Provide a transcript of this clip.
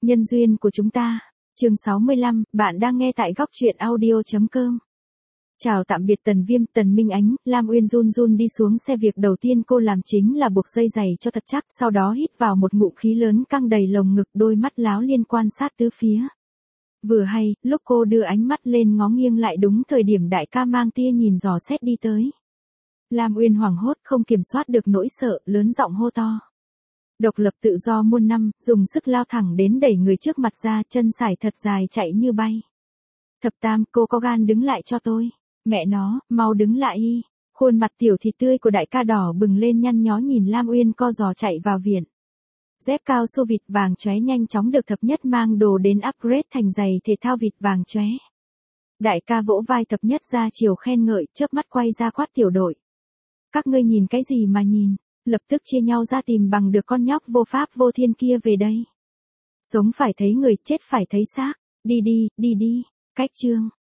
Nhân duyên của chúng ta. Chương 65, bạn đang nghe tại góc truyện audio.com. Chào tạm biệt Tần Viêm, Tần Minh Ánh. Lam Uyên run run đi xuống xe, việc đầu tiên cô làm chính là buộc dây giày cho thật chắc, sau đó hít vào một ngụm khí lớn căng đầy lồng ngực, đôi mắt láo liên quan sát tứ phía. Vừa hay, lúc cô đưa ánh mắt lên ngó nghiêng lại đúng thời điểm đại ca mang tia nhìn dò xét đi tới. Lam Uyên hoảng hốt không kiểm soát được nỗi sợ, lớn giọng hô to. Độc lập tự do muôn năm, dùng sức lao thẳng đến đẩy người trước mặt ra, chân sải thật dài chạy như bay. Thập Tam, cô có gan đứng lại cho tôi. Mẹ nó, mau đứng lại y. Khuôn mặt tiểu thịt tươi của đại ca đỏ bừng lên nhăn nhó nhìn Lam Uyên co giò chạy vào viện. Dép cao su vịt vàng chóe nhanh chóng được Thập Nhất mang đồ đến upgrade thành giày thể thao vịt vàng chóe. Đại ca vỗ vai Thập Nhất ra chiều khen ngợi, chớp mắt quay ra quát tiểu đội. Các ngươi nhìn cái gì mà nhìn, lập tức chia nhau ra tìm bằng được con nhóc vô pháp vô thiên kia về đây. Sống phải thấy người, chết phải thấy xác, đi đi, đi đi, cách chương.